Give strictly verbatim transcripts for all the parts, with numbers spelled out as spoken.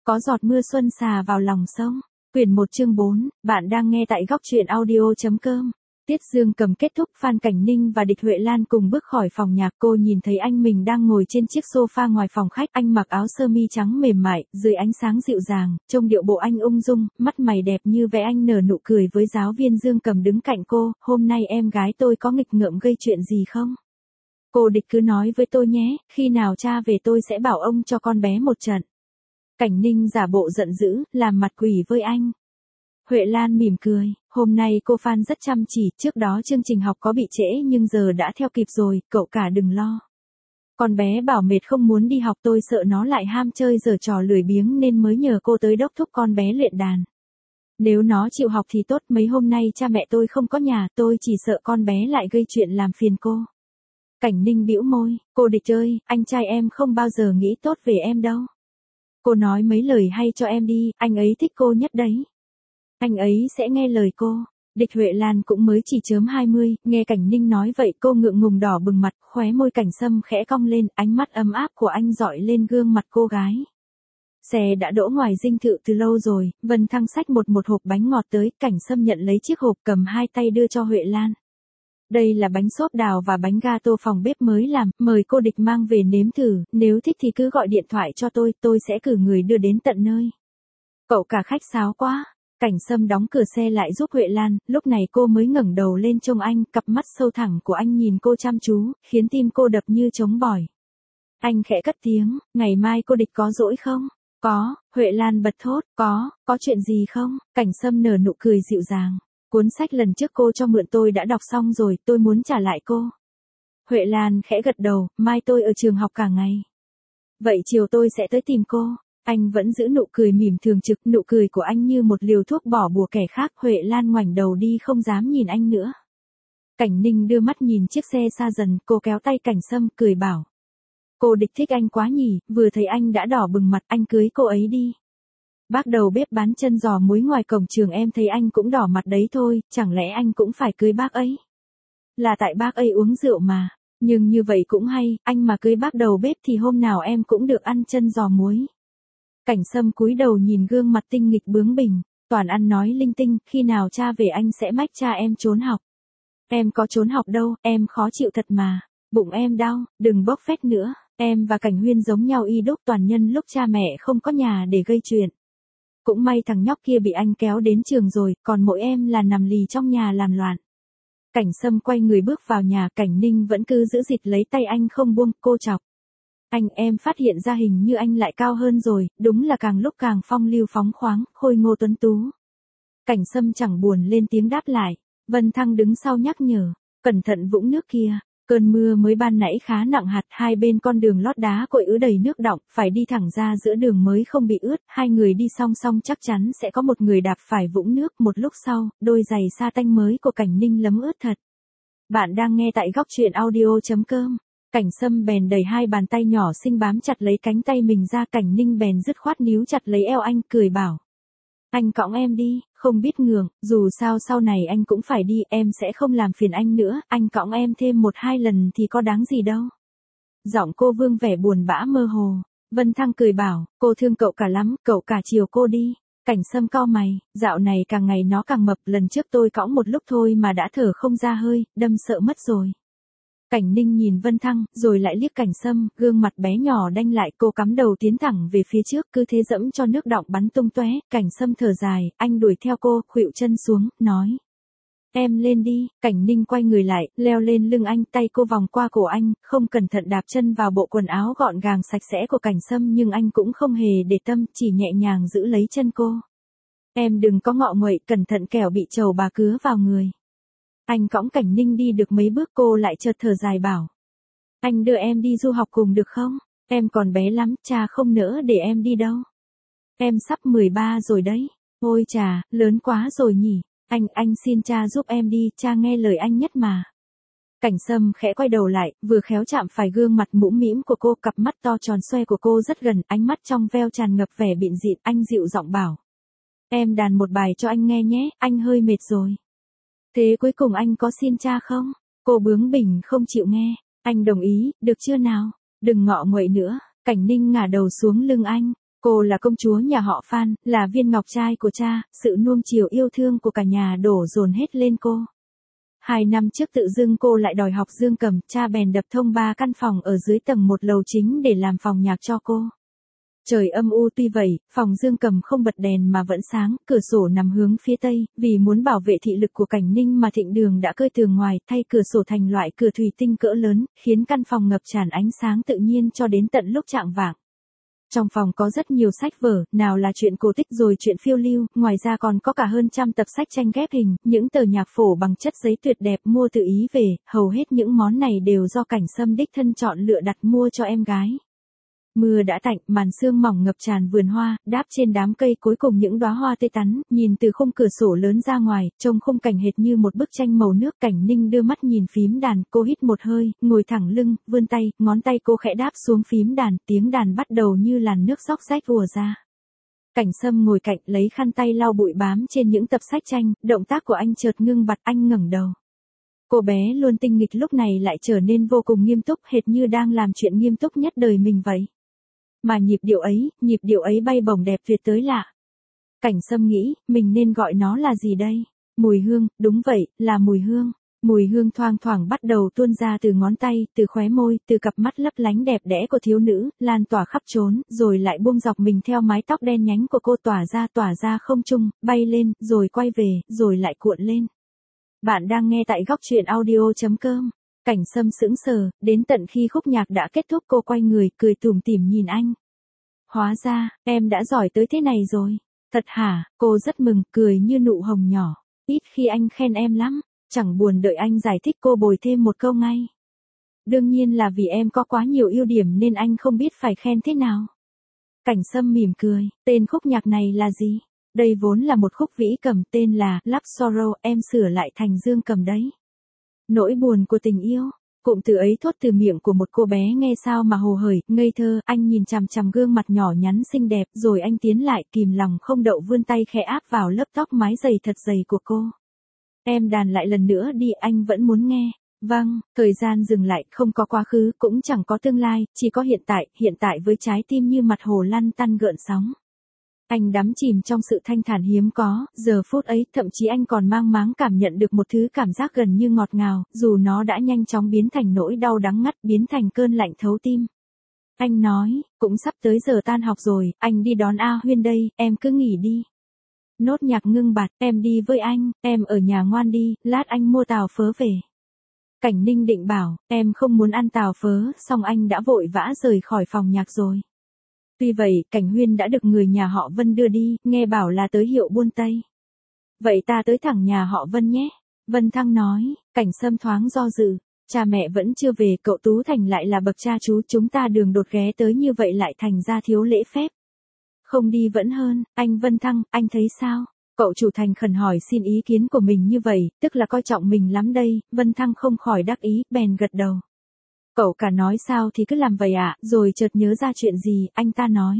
Có giọt mưa xuân xà vào lòng sông. Quyển một chương bốn, bạn đang nghe tại góc truyện audio.com. Tiết Dương Cầm kết thúc, Phan Cảnh Ninh và Địch Huệ Lan cùng bước khỏi phòng nhạc. Cô nhìn thấy anh mình đang ngồi trên chiếc sofa ngoài phòng khách. Anh mặc áo sơ mi trắng mềm mại, dưới ánh sáng dịu dàng, trông điệu bộ anh ung dung, mắt mày đẹp như vẽ. Anh nở nụ cười với giáo viên Dương Cầm đứng cạnh cô. Hôm nay em gái tôi có nghịch ngợm gây chuyện gì không? Cô Địch cứ nói với tôi nhé, khi nào cha về tôi sẽ bảo ông cho con bé một trận. Cảnh Ninh giả bộ giận dữ, làm mặt quỷ với anh. Huệ Lan mỉm cười, hôm nay cô Phan rất chăm chỉ, trước đó chương trình học có bị trễ nhưng giờ đã theo kịp rồi, cậu cả đừng lo. Con bé bảo mệt không muốn đi học, tôi sợ nó lại ham chơi giở trò lười biếng nên mới nhờ cô tới đốc thúc con bé luyện đàn. Nếu nó chịu học thì tốt, mấy hôm nay cha mẹ tôi không có nhà, tôi chỉ sợ con bé lại gây chuyện làm phiền cô. Cảnh Ninh bĩu môi, cô Địch ơi, anh trai em không bao giờ nghĩ tốt về em đâu. Cô nói mấy lời hay cho em đi, anh ấy thích cô nhất đấy. Anh ấy sẽ nghe lời cô. Địch Huệ Lan cũng mới chỉ chớm hai mươi, nghe Cảnh Ninh nói vậy cô ngượng ngùng đỏ bừng mặt, khóe môi Cảnh Sâm khẽ cong lên, ánh mắt ấm áp của anh dọi lên gương mặt cô gái. Xe đã đỗ ngoài dinh thự từ lâu rồi, Vân Thăng xách một một hộp bánh ngọt tới, Cảnh Sâm nhận lấy chiếc hộp cầm hai tay đưa cho Huệ Lan. Đây là bánh xốp đào và bánh gato phòng bếp mới làm, mời cô Địch mang về nếm thử, nếu thích thì cứ gọi điện thoại cho tôi, tôi sẽ cử người đưa đến tận nơi. Cậu cả khách sáo quá. Cảnh Sâm đóng cửa xe lại giúp Huệ Lan, lúc này cô mới ngẩng đầu lên trông anh, cặp mắt sâu thẳm của anh nhìn cô chăm chú, khiến tim cô đập như trống bỏi. Anh khẽ cất tiếng, ngày mai cô Địch có rỗi không? Có, Huệ Lan bật thốt, có, có chuyện gì không? Cảnh Sâm nở nụ cười dịu dàng. Cuốn sách lần trước cô cho mượn tôi đã đọc xong rồi, tôi muốn trả lại cô. Huệ Lan khẽ gật đầu, mai tôi ở trường học cả ngày. Vậy chiều tôi sẽ tới tìm cô. Anh vẫn giữ nụ cười mỉm thường trực, nụ cười của anh như một liều thuốc bỏ bùa kẻ khác. Huệ Lan ngoảnh đầu đi không dám nhìn anh nữa. Cảnh Ninh đưa mắt nhìn chiếc xe xa dần, cô kéo tay Cảnh Sâm, cười bảo. Cô Địch thích anh quá nhỉ, vừa thấy anh đã đỏ bừng mặt, anh cưới cô ấy đi. Bác đầu bếp bán chân giò muối ngoài cổng trường em thấy anh cũng đỏ mặt đấy thôi, chẳng lẽ anh cũng phải cưới bác ấy? Là tại bác ấy uống rượu mà, nhưng như vậy cũng hay, anh mà cưới bác đầu bếp thì hôm nào em cũng được ăn chân giò muối. Cảnh Sâm cúi đầu nhìn gương mặt tinh nghịch bướng bỉnh, toàn ăn nói linh tinh, khi nào cha về anh sẽ mách cha em trốn học. Em có trốn học đâu, em khó chịu thật mà, bụng em đau, đừng bốc phét nữa, em và Cảnh Huyên giống nhau y đúc, toàn nhân lúc cha mẹ không có nhà để gây chuyện. Cũng may thằng nhóc kia bị anh kéo đến trường rồi, còn mỗi em là nằm lì trong nhà làm loạn. Cảnh Sâm quay người bước vào nhà, Cảnh Ninh vẫn cứ giữ rịt lấy tay anh không buông, cô chọc. Anh, em phát hiện ra hình như anh lại cao hơn rồi, đúng là càng lúc càng phong lưu phóng khoáng, khôi ngô tuấn tú. Cảnh Sâm chẳng buồn lên tiếng đáp lại, Vân Thăng đứng sau nhắc nhở, cẩn thận vũng nước kia. Cơn mưa mới ban nãy khá nặng hạt, hai bên con đường lót đá cội ứ đầy nước đọng, phải đi thẳng ra giữa đường mới không bị ướt, hai người đi song song chắc chắn sẽ có một người đạp phải vũng nước, một lúc sau, đôi giày sa tanh mới của Cảnh Ninh lấm ướt thật. Bạn đang nghe tại góc truyện audio.com. Cảnh Sâm bèn đẩy hai bàn tay nhỏ xinh bám chặt lấy cánh tay mình ra, Cảnh Ninh bèn dứt khoát níu chặt lấy eo anh, cười bảo. Anh cõng em đi, không biết ngượng, dù sao sau này anh cũng phải đi, em sẽ không làm phiền anh nữa, anh cõng em thêm một hai lần thì có đáng gì đâu. Giọng cô vương vẻ buồn bã mơ hồ. Vân Thăng cười bảo, cô thương cậu cả lắm, cậu cả chiều cô đi. Cảnh Sâm cau mày, dạo này càng ngày nó càng mập, lần trước tôi cõng một lúc thôi mà đã thở không ra hơi, đâm sợ mất rồi. Cảnh Ninh nhìn Vân Thăng, rồi lại liếc Cảnh Sâm, gương mặt bé nhỏ đanh lại, cô cắm đầu tiến thẳng về phía trước, cứ thế dẫm cho nước đọng bắn tung tóe. Cảnh Sâm thở dài, anh đuổi theo cô, khuỵu chân xuống, nói. Em lên đi. Cảnh Ninh quay người lại, leo lên lưng anh, tay cô vòng qua cổ anh, không cẩn thận đạp chân vào bộ quần áo gọn gàng sạch sẽ của Cảnh Sâm, nhưng anh cũng không hề để tâm, chỉ nhẹ nhàng giữ lấy chân cô. Em đừng có ngọ nguậy, cẩn thận kẻo bị trầu bà cứa vào người. Anh cõng Cảnh Ninh đi được mấy bước cô lại chợt thở dài bảo. Anh đưa em đi du học cùng được không? Em còn bé lắm, cha không nỡ để em đi đâu. Em sắp mười ba rồi đấy. Ôi chà, lớn quá rồi nhỉ. Anh, anh xin cha giúp em đi, cha nghe lời anh nhất mà. Cảnh Sâm khẽ quay đầu lại, vừa khéo chạm phải gương mặt mũm mĩm của cô, cặp mắt to tròn xoe của cô rất gần, ánh mắt trong veo tràn ngập vẻ bịn dịn, anh dịu giọng bảo. Em đàn một bài cho anh nghe nhé, anh hơi mệt rồi. Thế cuối cùng anh có xin cha không? Cô bướng bỉnh không chịu nghe. Anh đồng ý, được chưa nào? Đừng ngọ nguậy nữa. Cảnh Ninh ngả đầu xuống lưng anh. Cô là công chúa nhà họ Phan, là viên ngọc trai của cha, sự nuông chiều yêu thương của cả nhà đổ dồn hết lên cô. Hai năm trước tự dưng cô lại đòi học dương cầm, cha bèn đập thông ba căn phòng ở dưới tầng một lầu chính để làm phòng nhạc cho cô. Trời âm u tuy vậy, phòng dương cầm không bật đèn mà vẫn sáng, cửa sổ nằm hướng phía tây, vì muốn bảo vệ thị lực của Cảnh Ninh mà Thịnh Đường đã cơi tường ngoài, thay cửa sổ thành loại cửa thủy tinh cỡ lớn, khiến căn phòng ngập tràn ánh sáng tự nhiên cho đến tận lúc chạng vạng. Trong phòng có rất nhiều sách vở, nào là chuyện cổ tích rồi chuyện phiêu lưu, ngoài ra còn có cả hơn trăm tập sách tranh ghép hình, những tờ nhạc phổ bằng chất giấy tuyệt đẹp mua từ Ý về, hầu hết những món này đều do Cảnh Sâm đích thân chọn lựa đặt mua cho em gái. Mưa đã tạnh, màn sương mỏng ngập tràn vườn hoa, đáp trên đám cây cuối cùng những đóa hoa tươi tắn, nhìn từ khung cửa sổ lớn ra ngoài, trông khung cảnh hệt như một bức tranh màu nước. Cảnh Ninh đưa mắt nhìn phím đàn, cô hít một hơi, ngồi thẳng lưng, vươn tay, ngón tay cô khẽ đáp xuống phím đàn, tiếng đàn bắt đầu như làn nước róc rách ùa ra. Cảnh Sâm ngồi cạnh lấy khăn tay lau bụi bám trên những tập sách tranh, động tác của anh chợt ngưng bặt, anh ngẩng đầu. Cô bé luôn tinh nghịch lúc này lại trở nên vô cùng nghiêm túc, hệt như đang làm chuyện nghiêm túc nhất đời mình vậy. Mà nhịp điệu ấy, nhịp điệu ấy bay bổng đẹp tuyệt tới lạ. Cảnh Sâm nghĩ, mình nên gọi nó là gì đây? Mùi hương, đúng vậy, là mùi hương. Mùi hương thoang thoảng bắt đầu tuôn ra từ ngón tay, từ khóe môi, từ cặp mắt lấp lánh đẹp đẽ của thiếu nữ, lan tỏa khắp trốn, rồi lại buông dọc mình theo mái tóc đen nhánh của cô tỏa ra tỏa ra không trung, bay lên, rồi quay về, rồi lại cuộn lên. Bạn đang nghe tại góc truyện audio chấm com. Cảnh Sâm sững sờ, đến tận khi khúc nhạc đã kết thúc cô quay người, cười tủm tỉm nhìn anh. Hóa ra, em đã giỏi tới thế này rồi. Thật hả? Cô rất mừng, cười như nụ hồng nhỏ. Ít khi anh khen em lắm, chẳng buồn đợi anh giải thích, cô bồi thêm một câu ngay. Đương nhiên là vì em có quá nhiều ưu điểm nên anh không biết phải khen thế nào. Cảnh Sâm mỉm cười, tên khúc nhạc này là gì? Đây vốn là một khúc vĩ cầm tên là Love Sorrow, em sửa lại thành dương cầm đấy. Nỗi buồn của tình yêu, cụm từ ấy thốt từ miệng của một cô bé nghe sao mà hồ hởi, ngây thơ. Anh nhìn chằm chằm gương mặt nhỏ nhắn xinh đẹp, rồi anh tiến lại, kìm lòng không đậu vươn tay khẽ áp vào lớp tóc mái dày thật dày của cô. Em đàn lại lần nữa đi, anh vẫn muốn nghe. Vâng, thời gian dừng lại, không có quá khứ, cũng chẳng có tương lai, chỉ có hiện tại, hiện tại với trái tim như mặt hồ lăn tăn gợn sóng. Anh đắm chìm trong sự thanh thản hiếm có, giờ phút ấy, thậm chí anh còn mang máng cảm nhận được một thứ cảm giác gần như ngọt ngào, dù nó đã nhanh chóng biến thành nỗi đau đắng ngắt, biến thành cơn lạnh thấu tim. Anh nói, cũng sắp tới giờ tan học rồi, anh đi đón A Huyên đây, em cứ nghỉ đi. Nốt nhạc ngưng bặt, em đi với anh, em ở nhà ngoan đi, lát anh mua tàu phớ về. Cảnh Ninh định bảo, em không muốn ăn tàu phớ, xong anh đã vội vã rời khỏi phòng nhạc rồi. Tuy vậy, Cảnh Huyên đã được người nhà họ Vân đưa đi, nghe bảo là tới hiệu buôn Tây. Vậy ta tới thẳng nhà họ Vân nhé. Vân Thăng nói. Cảnh Sâm thoáng do dự. Cha mẹ vẫn chưa về, cậu Tú Thành lại là bậc cha chú, chúng ta đường đột ghé tới như vậy lại thành ra thiếu lễ phép. Không đi vẫn hơn. Anh Vân Thăng, anh thấy sao? Cậu chủ thành khẩn hỏi xin ý kiến của mình như vậy, tức là coi trọng mình lắm đây. Vân Thăng không khỏi đắc ý, bèn gật đầu. Cậu cả nói sao thì cứ làm vậy ạ, à? Rồi chợt nhớ ra chuyện gì, anh ta nói.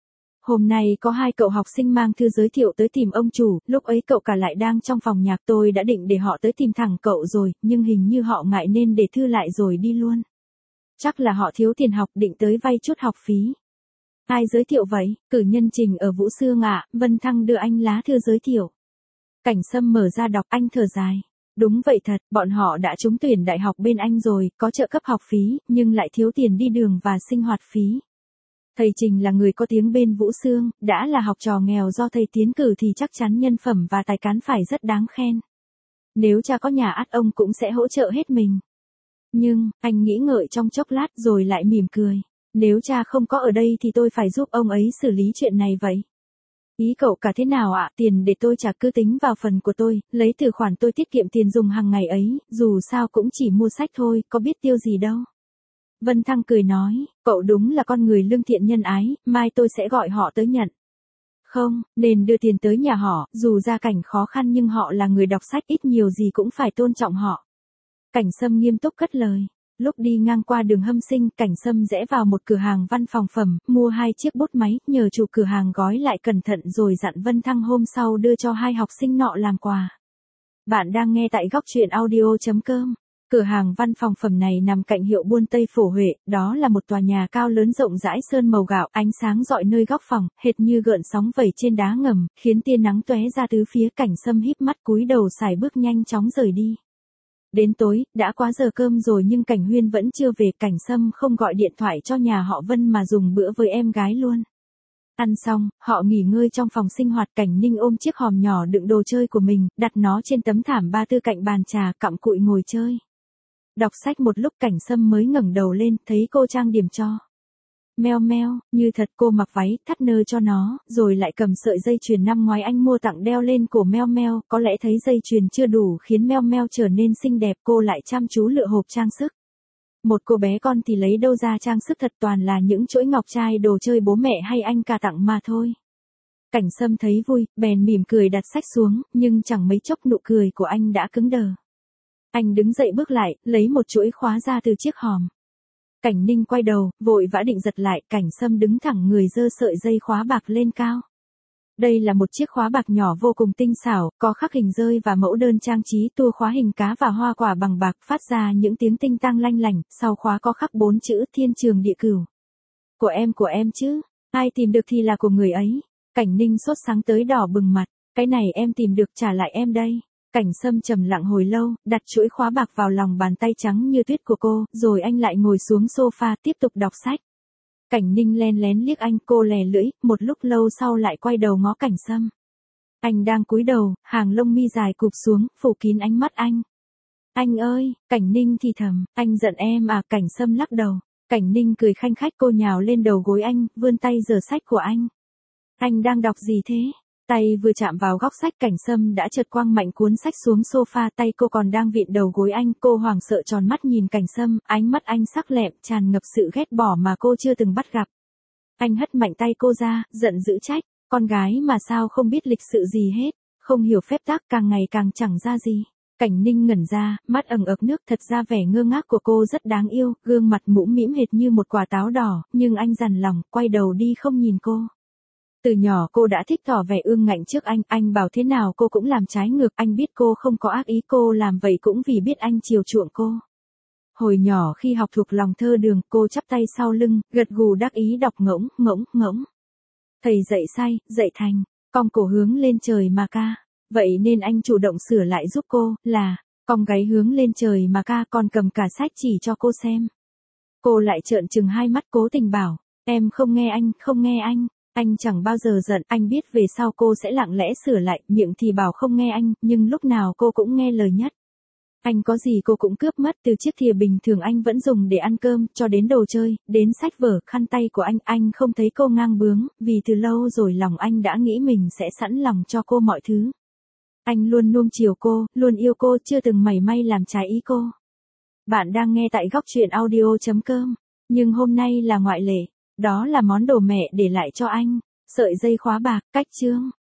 Hôm nay có hai cậu học sinh mang thư giới thiệu tới tìm ông chủ, lúc ấy cậu cả lại đang trong phòng nhạc, tôi đã định để họ tới tìm thẳng cậu rồi, nhưng hình như họ ngại nên để thư lại rồi đi luôn. Chắc là họ thiếu tiền học, định tới vay chút học phí. Ai giới thiệu vậy? Cử nhân Trình ở Vũ Xương ạ. Vân Thăng đưa anh lá thư giới thiệu. Cảnh Sâm mở ra đọc, anh thở dài. Đúng vậy thật, bọn họ đã trúng tuyển đại học bên anh rồi, có trợ cấp học phí, nhưng lại thiếu tiền đi đường và sinh hoạt phí. Thầy Trình là người có tiếng bên Vũ Xương, đã là học trò nghèo do thầy tiến cử thì chắc chắn nhân phẩm và tài cán phải rất đáng khen. Nếu cha có nhà ắt ông cũng sẽ hỗ trợ hết mình. Nhưng, anh nghĩ ngợi trong chốc lát rồi lại mỉm cười. Nếu cha không có ở đây thì tôi phải giúp ông ấy xử lý chuyện này vậy. Ý cậu cả thế nào ạ? Tiền để tôi trả cứ tính vào phần của tôi, lấy từ khoản tôi tiết kiệm tiền dùng hàng ngày ấy, dù sao cũng chỉ mua sách thôi, có biết tiêu gì đâu. Vân Thăng cười nói, cậu đúng là con người lương thiện nhân ái, mai tôi sẽ gọi họ tới nhận. Không, nên đưa tiền tới nhà họ, dù gia cảnh khó khăn nhưng họ là người đọc sách, ít nhiều gì cũng phải tôn trọng họ. Cảnh Sâm nghiêm túc cất lời. Lúc đi ngang qua đường Hâm Sinh, Cảnh Sâm rẽ vào một cửa hàng văn phòng phẩm, mua hai chiếc bút máy, nhờ chủ cửa hàng gói lại cẩn thận rồi dặn Vân Thăng hôm sau đưa cho hai học sinh nọ làm quà. Bạn đang nghe tại góc truyện audio chấm com. Cửa hàng văn phòng phẩm này nằm cạnh hiệu buôn Tây Phổ Huệ, đó là một tòa nhà cao lớn rộng rãi sơn màu gạo, ánh sáng rọi nơi góc phòng, hệt như gợn sóng vẩy trên đá ngầm, khiến tia nắng tóe ra tứ phía. Cảnh Sâm híp mắt cúi đầu sải bước nhanh chóng rời đi. Đến tối, đã quá giờ cơm rồi nhưng Cảnh Huyên vẫn chưa về. Cảnh Sâm không gọi điện thoại cho nhà họ Vân mà dùng bữa với em gái luôn. Ăn xong, họ nghỉ ngơi trong phòng sinh hoạt. Cảnh Ninh ôm chiếc hòm nhỏ đựng đồ chơi của mình, đặt nó trên tấm thảm ba tư cạnh bàn trà, cặm cụi ngồi chơi. Đọc sách một lúc Cảnh Sâm mới ngẩng đầu lên, thấy cô trang điểm cho. Meo meo, như thật. Cô mặc váy, thắt nơ cho nó, rồi lại cầm sợi dây chuyền năm ngoái anh mua tặng đeo lên cổ Meo Meo. Có lẽ thấy dây chuyền chưa đủ khiến Meo Meo trở nên xinh đẹp, cô lại chăm chú lựa hộp trang sức. Một cô bé con thì lấy đâu ra trang sức thật, toàn là những chuỗi ngọc trai đồ chơi bố mẹ hay anh cả tặng mà thôi. Cảnh Sâm thấy vui, bèn mỉm cười đặt sách xuống, nhưng chẳng mấy chốc nụ cười của anh đã cứng đờ. Anh đứng dậy bước lại, lấy một chuỗi khóa ra từ chiếc hòm. Cảnh Ninh quay đầu, vội vã định giật lại. Cảnh Sâm đứng thẳng người giơ sợi dây khóa bạc lên cao. Đây là một chiếc khóa bạc nhỏ vô cùng tinh xảo, có khắc hình rơi và mẫu đơn trang trí, tua khóa hình cá và hoa quả bằng bạc phát ra những tiếng tinh tang lanh lảnh, sau khóa có khắc bốn chữ thiên trường địa cửu. Của em của em chứ, ai tìm được thì là của người ấy. Cảnh Ninh sốt sáng tới đỏ bừng mặt, cái này em tìm được trả lại em đây. Cảnh Sâm trầm lặng hồi lâu, đặt chuỗi khóa bạc vào lòng bàn tay trắng như tuyết của cô, rồi anh lại ngồi xuống sofa tiếp tục đọc sách. Cảnh Ninh len lén liếc anh, cô lè lưỡi, một lúc lâu sau lại quay đầu ngó Cảnh Sâm. Anh đang cúi đầu, hàng lông mi dài cụp xuống, phủ kín ánh mắt anh. Anh ơi, Cảnh Ninh thì thầm, anh giận em à? Cảnh Sâm lắc đầu. Cảnh Ninh cười khanh khách, cô nhào lên đầu gối anh, vươn tay giở sách của anh. Anh đang đọc gì thế? Tay vừa chạm vào góc sách Cảnh Sâm đã chợt quăng mạnh cuốn sách xuống sofa, tay cô còn đang vịn đầu gối anh. Cô hoảng sợ tròn mắt nhìn Cảnh Sâm, ánh mắt anh sắc lẹm, tràn ngập sự ghét bỏ mà cô chưa từng bắt gặp. Anh hất mạnh tay cô ra, giận dữ trách, con gái mà sao không biết lịch sự gì hết, không hiểu phép tắc, càng ngày càng chẳng ra gì. Cảnh Ninh ngẩn ra, mắt ẩn ực nước, thật ra vẻ ngơ ngác của cô rất đáng yêu, gương mặt mũm mĩm hệt như một quả táo đỏ, nhưng anh dằn lòng, quay đầu đi không nhìn cô. Từ nhỏ cô đã thích tỏ vẻ ương ngạnh trước anh, anh bảo thế nào cô cũng làm trái ngược, anh biết cô không có ác ý, cô làm vậy cũng vì biết anh chiều chuộng cô. Hồi nhỏ khi học thuộc lòng thơ đường, cô chắp tay sau lưng, gật gù đắc ý đọc ngỗng, ngỗng, ngỗng. Thầy dạy sai, dạy thành, cong cổ hướng lên trời mà ca. Vậy nên anh chủ động sửa lại giúp cô, là, cong gáy hướng lên trời mà ca, còn cầm cả sách chỉ cho cô xem. Cô lại trợn trừng hai mắt cố tình bảo, em không nghe anh, không nghe anh. Anh chẳng bao giờ giận, anh biết về sau cô sẽ lặng lẽ sửa lại, miệng thì bảo không nghe anh, nhưng lúc nào cô cũng nghe lời nhất. Anh có gì cô cũng cướp mất, từ chiếc thìa bình thường anh vẫn dùng để ăn cơm, cho đến đồ chơi, đến sách vở, khăn tay của anh, anh không thấy cô ngang bướng, vì từ lâu rồi lòng anh đã nghĩ mình sẽ sẵn lòng cho cô mọi thứ. Anh luôn nuông chiều cô, luôn yêu cô, chưa từng mảy may làm trái ý cô. Bạn đang nghe tại góc truyện audio chấm com, nhưng hôm nay là ngoại lệ. Đó là món đồ mẹ để lại cho anh, sợi dây khóa bạc, cách chương.